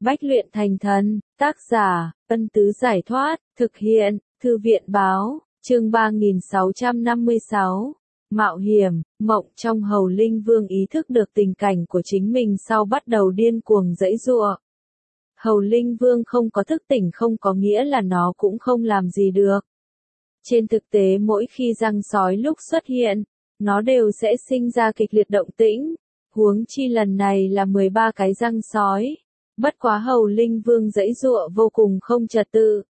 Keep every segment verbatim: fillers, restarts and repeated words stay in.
Bách luyện thành thần, tác giả, Ân Tứ Giải Thoát, thực hiện, Thư viện Báo, chương ba nghìn sáu trăm năm mươi sáu. Mạo hiểm, mộng trong Hầu Linh Vương ý thức được tình cảnh của chính mình sau bắt đầu điên cuồng giãy giụa. Hầu Linh Vương không có thức tỉnh không có nghĩa là nó cũng không làm gì được. Trên thực tế mỗi khi răng sói lúc xuất hiện, nó đều sẽ sinh ra kịch liệt động tĩnh, huống chi lần này là mười ba cái răng sói. Bất quá Hầu Linh Vương giãy giụa vô cùng không trật tự.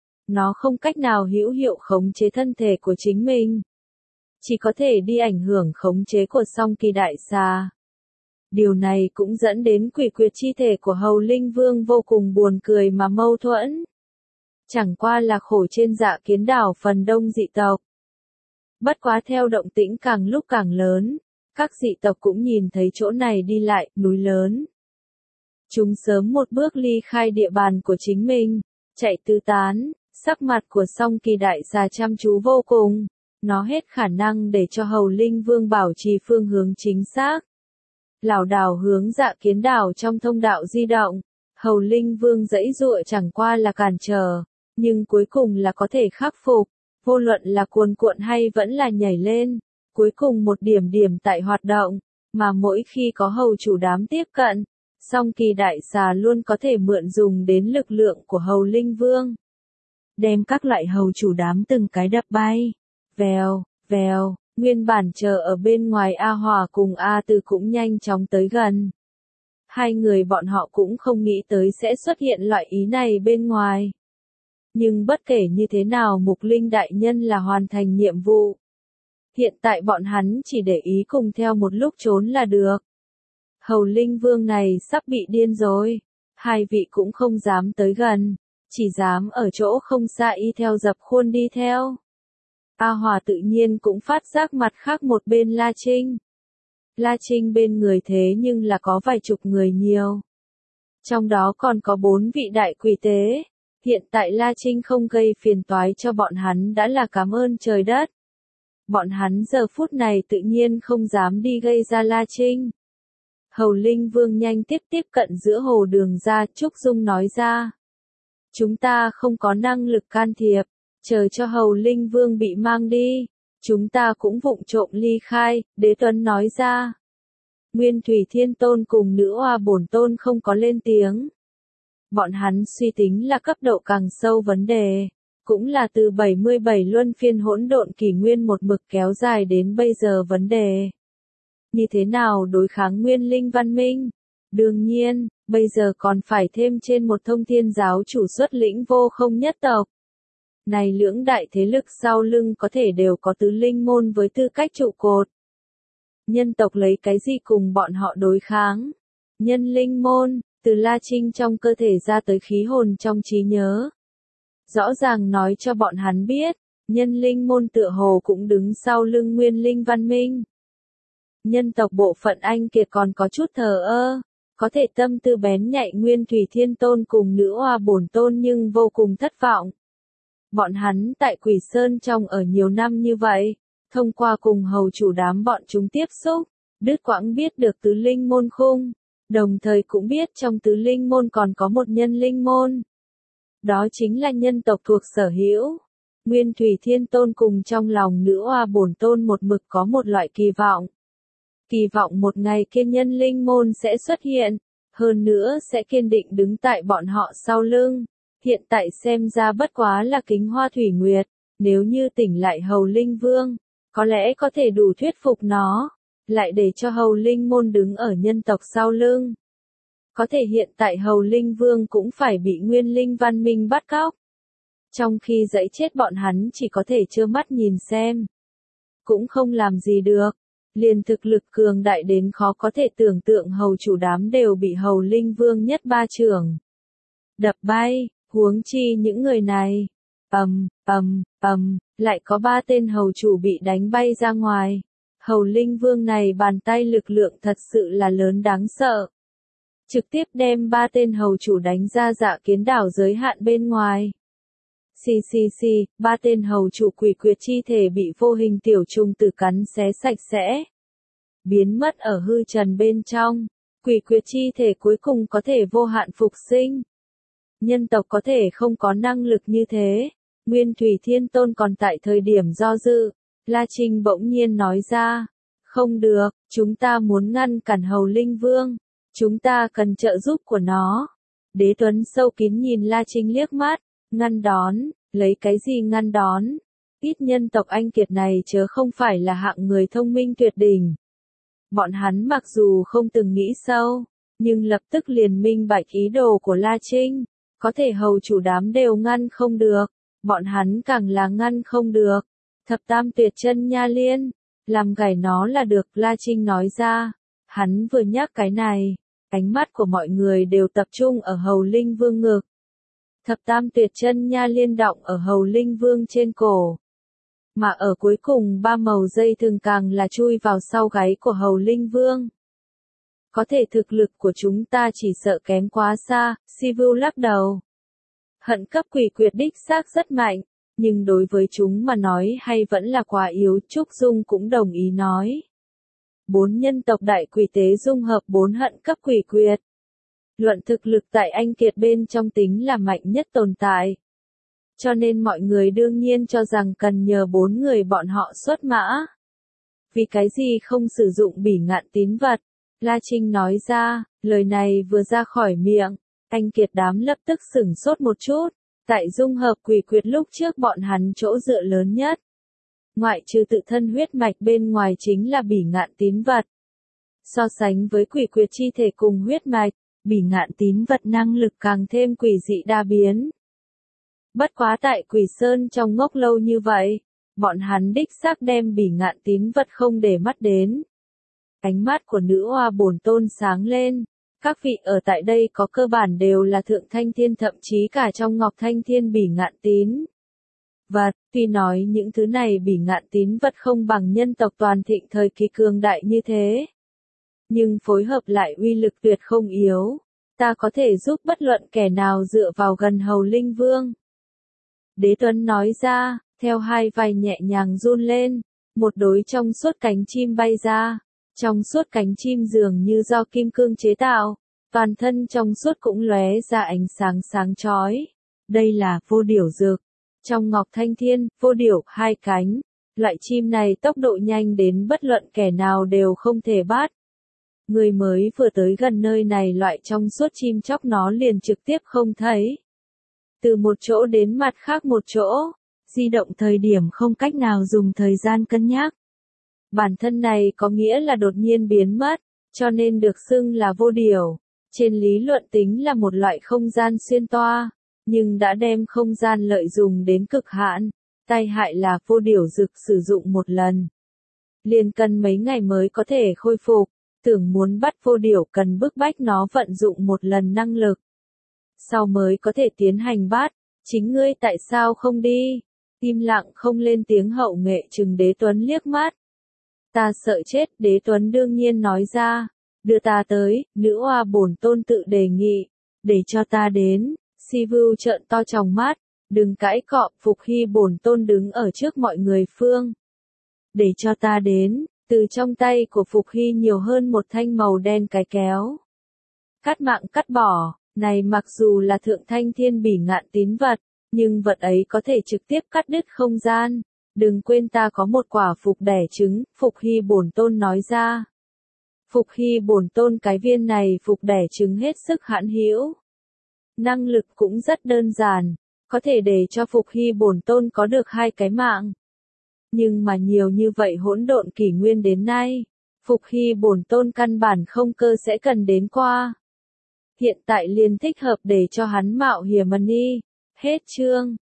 Nó không cách nào hữu hiệu khống chế thân thể của chính mình. Chỉ có thể đi ảnh hưởng khống chế của Song Kỳ Đại Xà. Điều này cũng dẫn đến quỷ quyệt chi thể của Hầu Linh Vương vô cùng buồn cười mà mâu thuẫn. Chẳng qua là khổ trên Dạ Kiến đảo phần đông dị tộc. Bất quá theo động tĩnh càng lúc càng lớn, các dị tộc cũng nhìn thấy chỗ này đi lại, núi lớn. Chúng sớm một bước ly khai địa bàn của chính mình, chạy tứ tán, sắc mặt của Song Kỳ Đại Xà chăm chú vô cùng, nó hết khả năng để cho Hầu Linh Vương bảo trì phương hướng chính xác. Lảo đảo hướng Dạ Kiến đảo trong thông đạo di động, Hầu Linh Vương giãy giụa chẳng qua là cản trở, nhưng cuối cùng là có thể khắc phục, vô luận là cuồn cuộn hay vẫn là nhảy lên, cuối cùng một điểm điểm tại hoạt động, mà mỗi khi có hầu chủ đám tiếp cận, Song Kỳ Đại Xà luôn có thể mượn dùng đến lực lượng của Hầu Linh Vương. Đem các loại hầu chủ đám từng cái đập bay. Vèo, vèo, nguyên bản chờ ở bên ngoài A Hòa cùng A Từ cũng nhanh chóng tới gần. Hai người bọn họ cũng không nghĩ tới sẽ xuất hiện loại ý này bên ngoài. Nhưng bất kể như thế nào Mục Linh Đại Nhân là hoàn thành nhiệm vụ. Hiện tại bọn hắn chỉ để ý cùng theo một lúc trốn là được. Hầu Linh Vương này sắp bị điên rồi. Hai vị cũng không dám tới gần. Chỉ dám ở chỗ không xa y theo dập khuôn đi theo. A Hòa tự nhiên cũng phát giác mặt khác một bên La Trinh. La Trinh bên người thế nhưng là có vài chục người nhiều. Trong đó còn có bốn vị đại quỷ tế. Hiện tại La Trinh không gây phiền toái cho bọn hắn đã là cảm ơn trời đất. Bọn hắn giờ phút này tự nhiên không dám đi gây ra La Trinh. Hầu Linh Vương nhanh tiếp tiếp cận giữa hồ đường ra, Trúc Dung nói ra. Chúng ta không có năng lực can thiệp, chờ cho Hầu Linh Vương bị mang đi. Chúng ta cũng vụng trộm ly khai, Đế Tuấn nói ra. Nguyên Thủy Thiên Tôn cùng Nữ Hoa Bổn Tôn không có lên tiếng. Bọn hắn suy tính là cấp độ càng sâu vấn đề, cũng là từ bảy mươi bảy luân phiên hỗn độn kỷ nguyên một mực kéo dài đến bây giờ vấn đề. Như thế nào đối kháng nguyên linh văn minh? Đương nhiên, bây giờ còn phải thêm trên một thông thiên giáo chủ xuất lĩnh vô không nhất tộc. Này lưỡng đại thế lực sau lưng có thể đều có tứ linh môn với tư cách trụ cột. Nhân tộc lấy cái gì cùng bọn họ đối kháng? Nhân linh môn, từ La Trinh trong cơ thể ra tới khí hồn trong trí nhớ. Rõ ràng nói cho bọn hắn biết, nhân linh môn tựa hồ cũng đứng sau lưng nguyên linh văn minh. Nhân tộc bộ phận anh kiệt còn có chút thờ ơ, có thể tâm tư bén nhạy Nguyên Thủy Thiên Tôn cùng Nữ Hoa Bổn Tôn nhưng vô cùng thất vọng. Bọn hắn tại Quỷ Sơn trong ở nhiều năm như vậy, thông qua cùng hầu chủ đám bọn chúng tiếp xúc, đứt quãng biết được tứ linh môn khung, đồng thời cũng biết trong tứ linh môn còn có một nhân linh môn. Đó chính là nhân tộc thuộc sở hữu. Nguyên Thủy Thiên Tôn cùng trong lòng Nữ Hoa Bổn Tôn một mực có một loại kỳ vọng. Kỳ vọng một ngày kiên nhân linh môn sẽ xuất hiện, hơn nữa sẽ kiên định đứng tại bọn họ sau lưng. Hiện tại xem ra bất quá là Kính Hoa Thủy Nguyệt, nếu như tỉnh lại Hầu Linh Vương, có lẽ có thể đủ thuyết phục nó, lại để cho Hầu Linh môn đứng ở nhân tộc sau lưng. Có thể hiện tại Hầu Linh Vương cũng phải bị nguyên linh văn minh bắt cóc. Trong khi giãy chết bọn hắn chỉ có thể trơ mắt nhìn xem. Cũng không làm gì được. Liền thực lực cường đại đến khó có thể tưởng tượng hầu chủ đám đều bị Hầu Linh Vương nhất ba chưởng đập bay, huống chi những người này. Ầm, ầm, ầm, lại có ba tên hầu chủ bị đánh bay ra ngoài. Hầu Linh Vương này bàn tay lực lượng thật sự là lớn đáng sợ. Trực tiếp đem ba tên hầu chủ đánh ra Dạ Kiến đảo giới hạn bên ngoài. Xì xì xì, ba tên hầu chủ quỷ quyệt chi thể bị vô hình tiểu trùng tử cắn xé sạch sẽ. Biến mất ở hư trần bên trong. Quỷ quyệt chi thể cuối cùng có thể vô hạn phục sinh. Nhân tộc có thể không có năng lực như thế. Nguyên Thủy Thiên Tôn còn tại thời điểm do dự, La Trinh bỗng nhiên nói ra, không được, chúng ta muốn ngăn cản Hầu Linh Vương, chúng ta cần trợ giúp của nó. Đế Tuấn sâu kín nhìn La Trinh liếc mắt, ngăn đón, lấy cái gì ngăn đón? Ít nhân tộc anh kiệt này chớ không phải là hạng người thông minh tuyệt đỉnh. Bọn hắn mặc dù không từng nghĩ sâu, nhưng lập tức liền minh bạch ý đồ của La Trinh, có thể hầu chủ đám đều ngăn không được, bọn hắn càng là ngăn không được. Thập tam tuyệt chân nha liên, làm gảy nó là được, La Trinh nói ra. Hắn vừa nhắc cái này, ánh mắt của mọi người đều tập trung ở Hầu Linh Vương ngực. Thập tam tuyệt chân nha liên động ở Hầu Linh Vương trên cổ. Mà ở cuối cùng ba màu dây thừng càng là chui vào sau gáy của Hầu Linh Vương. Có thể thực lực của chúng ta chỉ sợ kém quá xa, Sivu lắc đầu. Hận cấp quỷ quyệt đích xác rất mạnh, nhưng đối với chúng mà nói hay vẫn là quá yếu, Trúc Dung cũng đồng ý nói. Bốn nhân tộc đại quỷ tế dung hợp bốn hận cấp quỷ quyệt. Luận thực lực tại anh kiệt bên trong tính là mạnh nhất tồn tại. Cho nên mọi người đương nhiên cho rằng cần nhờ bốn người bọn họ xuất mã. Vì cái gì không sử dụng bỉ ngạn tín vật? La Trinh nói ra, lời này vừa ra khỏi miệng, anh kiệt đám lập tức sửng sốt một chút. Tại dung hợp quỷ quyệt lúc trước bọn hắn chỗ dựa lớn nhất. Ngoại trừ tự thân huyết mạch bên ngoài chính là bỉ ngạn tín vật. So sánh với quỷ quyệt chi thể cùng huyết mạch, bỉ ngạn tín vật năng lực càng thêm quỷ dị đa biến. Bất quá tại Quỷ Sơn trong ngốc lâu như vậy, bọn hắn đích xác đem bỉ ngạn tín vật không để mắt đến. Ánh mắt của nữ oa bổn tôn sáng lên, các vị ở tại đây có cơ bản đều là thượng thanh thiên, thậm chí cả trong ngọc thanh thiên bỉ ngạn tín vật. Tuy nói những thứ này bỉ ngạn tín vật không bằng nhân tộc toàn thịnh thời kỳ cường đại như thế, nhưng phối hợp lại uy lực tuyệt không yếu. Ta có thể giúp bất luận kẻ nào dựa vào gần Hầu Linh Vương. Đế Tuấn nói ra, theo hai vai nhẹ nhàng run lên, một đôi trong suốt cánh chim bay ra. Trong suốt cánh chim dường như do kim cương chế tạo, toàn thân trong suốt cũng lóe ra ánh sáng sáng chói. Đây là vô điểu dược. Trong ngọc thanh thiên, vô điểu, hai cánh. Loại chim này tốc độ nhanh đến bất luận kẻ nào đều không thể bắt. Người mới vừa tới gần nơi này loại trong suốt chim chóc nó liền trực tiếp không thấy. Từ một chỗ đến mặt khác một chỗ, di động thời điểm không cách nào dùng thời gian cân nhắc. Bản thân này có nghĩa là đột nhiên biến mất, cho nên được xưng là vô điểu. Trên lý luận tính là một loại không gian xuyên toa, nhưng đã đem không gian lợi dụng đến cực hạn. Tai hại là vô điểu dực sử dụng một lần, liền cần mấy ngày mới có thể khôi phục. Tưởng muốn bắt vô điểu cần bức bách nó vận dụng một lần năng lực, sau mới có thể tiến hành bắt. Chính ngươi tại sao không đi? Im lặng không lên tiếng hậu nghệ trừng Đế Tuấn liếc mắt. Ta sợ chết, Đế Tuấn đương nhiên nói ra. Đưa ta tới, nữ oa bổn tôn tự đề nghị. Để cho ta đến. Sivu trợn to tròng mắt. Đừng cãi cọ, Phục Hy bổn tôn đứng ở trước mọi người phương. Để cho ta đến. Từ trong tay của Phục Hy nhiều hơn một thanh màu đen cái kéo. Cắt mạng cắt bỏ, này mặc dù là thượng thanh thiên bỉ ngạn tín vật, nhưng vật ấy có thể trực tiếp cắt đứt không gian. Đừng quên ta có một quả phục đẻ trứng, Phục Hy bổn tôn nói ra. Phục Hy bổn tôn cái viên này phục đẻ trứng hết sức hãn hữu. Năng lực cũng rất đơn giản, có thể để cho Phục Hy bổn tôn có được hai cái mạng. Nhưng mà nhiều như vậy hỗn độn kỷ nguyên đến nay, Phục Hy bổn tôn căn bản không cơ sẽ cần đến qua. Hiện tại liền thích hợp để cho hắn mạo hiểm đi. Hết chương.